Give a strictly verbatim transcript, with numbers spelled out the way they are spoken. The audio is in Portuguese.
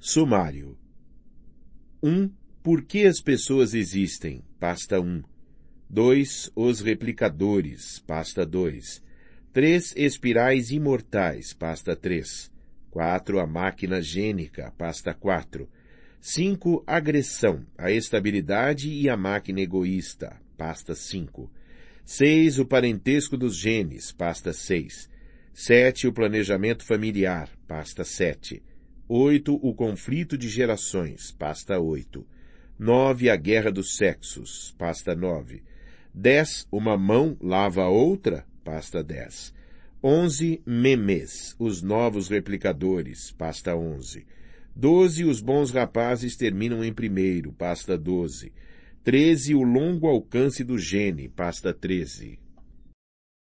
Sumário. um. Por que as pessoas existem? Pasta um. dois. Os replicadores. Pasta dois. três. Espirais imortais. Pasta três. quatro. A máquina gênica. Pasta quatro. cinco. Agressão, a estabilidade e a máquina egoísta. Pasta cinco. seis. O parentesco dos genes. Pasta seis. sete. O planejamento familiar. Pasta sete. oito. O conflito de gerações. Pasta oito. nove. A guerra dos sexos. Pasta nove. dez. Uma mão lava a outra. Pasta dez. onze. Memes, os novos replicadores. Pasta onze. doze. Os bons rapazes terminam em primeiro. Pasta doze. treze. O longo alcance do gene. Pasta treze.